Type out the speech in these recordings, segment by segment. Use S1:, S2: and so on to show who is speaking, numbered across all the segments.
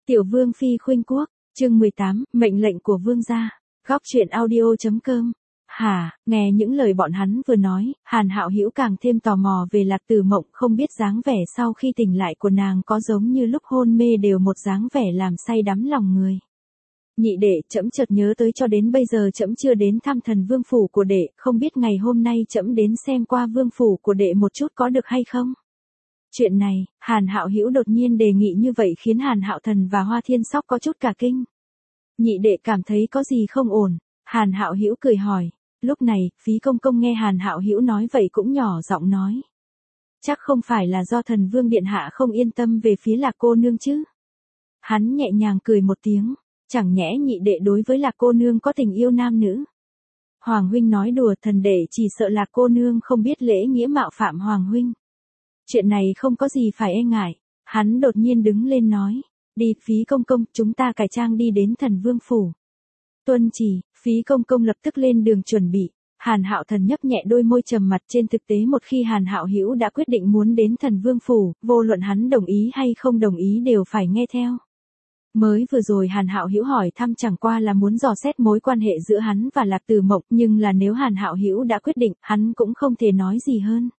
S1: Tiểu Vương Phi khuynh quốc, chương 18, mệnh lệnh của vương gia. Góc truyện audio.com. Hả, nghe những lời bọn hắn vừa nói, Hàn Hạo Hữu càng thêm tò mò về Lạc Tử Mộng, không biết dáng vẻ sau khi tỉnh lại của nàng có giống như lúc hôn mê đều một dáng vẻ làm say đắm lòng người. Nhị đệ, trẫm chợt nhớ tới cho đến bây giờ trẫm chưa đến thăm thần vương phủ của đệ, không biết ngày hôm nay trẫm đến xem qua vương phủ của đệ một chút có được hay không? Chuyện này, Hàn Hạo Hữu đột nhiên đề nghị như vậy khiến Hàn Hạo Thần và Hoa Thiên Sóc có chút cả kinh. Nhị đệ cảm thấy có gì không ổn? Hàn Hạo Hữu cười hỏi. Lúc này, Phí Công Công nghe Hàn Hạo Hữu nói vậy cũng nhỏ giọng nói. Chắc không phải là do thần vương điện hạ không yên tâm về phía Lạc cô nương chứ? Hắn nhẹ nhàng cười một tiếng, chẳng nhẽ nhị đệ đối với Lạc cô nương có tình yêu nam nữ? Hoàng huynh nói đùa, thần đệ chỉ sợ Lạc cô nương không biết lễ nghĩa mạo phạm Hoàng huynh. Chuyện này không có gì phải e ngại. Hắn đột nhiên đứng lên nói. Đi, Phí Công Công, chúng ta cải trang đi đến thần vương phủ. Tuân chỉ, Phí Công Công lập tức lên đường chuẩn bị. Hàn Hạo Thần nhấp nhẹ đôi môi trầm mặt, trên thực tế một khi Hàn Hạo Hữu đã quyết định muốn đến thần vương phủ, vô luận hắn đồng ý hay không đồng ý đều phải nghe theo. Mới vừa rồi Hàn Hạo Hữu hỏi thăm chẳng qua là muốn dò xét mối quan hệ giữa hắn và Lạc Tử Mộng, nhưng là nếu Hàn Hạo Hữu đã quyết định, hắn cũng không thể nói gì hơn.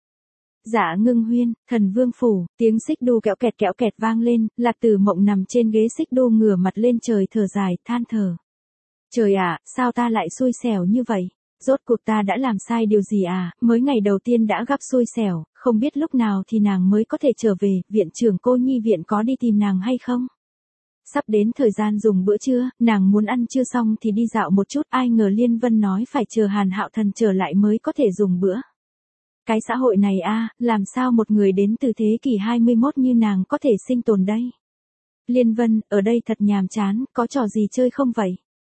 S1: Dạ Ngưng Huyên, thần vương phủ, tiếng xích đu kéo kẹt vang lên, Lạc Tử Mộng nằm trên ghế xích đu ngửa mặt lên trời thở dài, than thở. Trời ạ, sao ta lại xui xẻo như vậy? Rốt cuộc ta đã làm sai điều gì à? Mới ngày đầu tiên đã gặp xui xẻo, không biết lúc nào thì nàng mới có thể trở về, viện trưởng cô nhi viện có đi tìm nàng hay không? Sắp đến thời gian dùng bữa trưa, nàng muốn ăn trưa xong thì đi dạo một chút, ai ngờ Liên Vân nói phải chờ Hàn Hạo Thần trở lại mới có thể dùng bữa. Cái xã hội này a, làm sao một người đến từ thế kỷ 21 như nàng có thể sinh tồn đây? Liên Vân, ở đây thật nhàm chán, có trò gì chơi không vậy?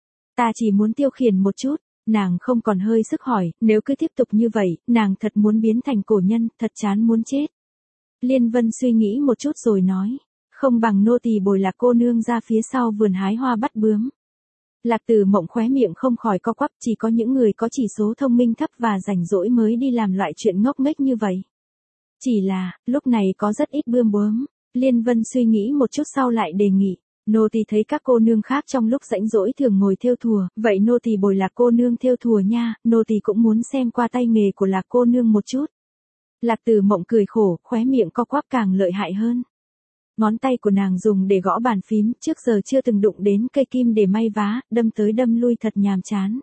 S1: Ta chỉ muốn tiêu khiển một chút, nàng không còn hơi sức hỏi, nếu cứ tiếp tục như vậy, nàng thật muốn biến thành cổ nhân, thật chán muốn chết. Liên Vân suy nghĩ một chút rồi nói, không bằng nô tỳ bồi Lạc cô nương ra phía sau vườn hái hoa bắt bướm. Lạc Tử Mộng khóe miệng không khỏi co quắp, chỉ có những người có chỉ số thông minh thấp và rảnh rỗi mới đi làm loại chuyện ngốc nghếch như vậy. Chỉ là, lúc này có rất ít bươm bướm. Liên Vân suy nghĩ một chút sau lại đề nghị, nô tỳ thấy các cô nương khác trong lúc rảnh rỗi thường ngồi thêu thùa, vậy nô tỳ bồi Lạc cô nương thêu thùa nha, nô tỳ cũng muốn xem qua tay nghề của Lạc cô nương một chút. Lạc Tử Mộng cười khổ, khóe miệng co quắp càng lợi hại hơn. Ngón tay của nàng dùng để gõ bàn phím, trước giờ chưa từng đụng đến cây kim để may vá, đâm tới đâm lui thật nhàm chán.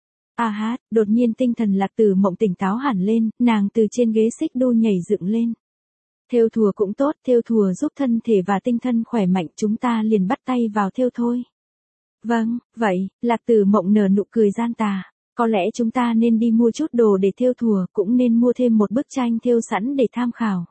S1: A hát, đột nhiên tinh thần Lạc Tử Mộng tỉnh táo hẳn lên, nàng từ trên ghế xích đu nhảy dựng lên. Thêu thùa cũng tốt, thêu thùa giúp thân thể và tinh thần khỏe mạnh, chúng ta liền bắt tay vào thêu thôi. Vâng, vậy, Lạc Tử Mộng nở nụ cười gian tà. Có lẽ chúng ta nên đi mua chút đồ để thêu thùa, cũng nên mua thêm một bức tranh thêu sẵn để tham khảo.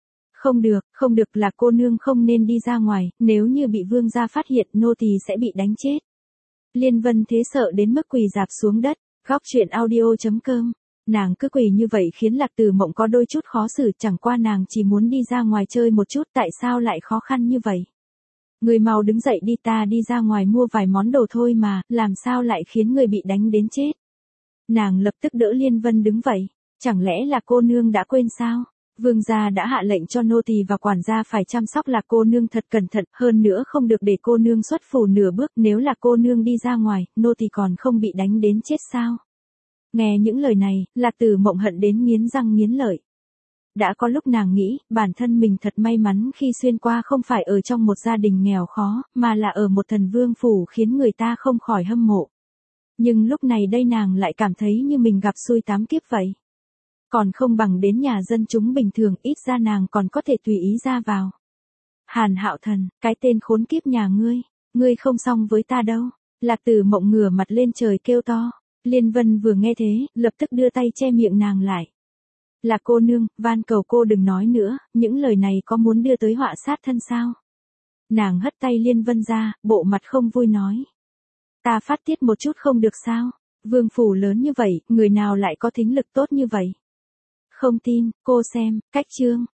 S1: Không được, Lạc cô nương không nên đi ra ngoài, nếu như bị vương gia phát hiện nô tỳ sẽ bị đánh chết. Liên Vân thế sợ đến mức quỳ rạp xuống đất. Góc truyện audio.com. Nàng cứ quỳ như vậy khiến Lạc Tử Mộng có đôi chút khó xử, chẳng qua nàng chỉ muốn đi ra ngoài chơi một chút, tại sao lại khó khăn như vậy? Người mau đứng dậy đi, ta đi ra ngoài mua vài món đồ thôi mà, làm sao lại khiến người bị đánh đến chết? Nàng lập tức đỡ Liên Vân đứng vậy, chẳng lẽ là cô nương đã quên sao? Vương gia đã hạ lệnh cho nô tỳ và quản gia phải chăm sóc Lạc cô nương thật cẩn thận, hơn nữa không được để cô nương xuất phủ nửa bước, nếu là cô nương đi ra ngoài, nô tỳ còn không bị đánh đến chết sao? Nghe những lời này, Lạc Tử Mộng hận đến nghiến răng nghiến lợi. Đã có lúc nàng nghĩ, bản thân mình thật may mắn khi xuyên qua không phải ở trong một gia đình nghèo khó, mà là ở một thần vương phủ khiến người ta không khỏi hâm mộ. Nhưng lúc này đây nàng lại cảm thấy như mình gặp xui tám kiếp vậy. Còn không bằng đến nhà dân chúng bình thường, ít ra nàng còn có thể tùy ý ra vào. Hàn Hạo Thần, cái tên khốn kiếp nhà ngươi không xong với ta đâu. Lạc Tử Mộng ngửa mặt lên trời kêu to. Liên Vân vừa nghe thế, lập tức đưa tay che miệng nàng lại. Lạc cô nương, van cầu cô đừng nói nữa, những lời này có muốn đưa tới họa sát thân sao? Nàng hất tay Liên Vân ra, bộ mặt không vui nói. Ta phát tiết một chút không được sao? Vương phủ lớn như vậy, người nào lại có thính lực tốt như vậy? Không tin, cô xem, cách chương.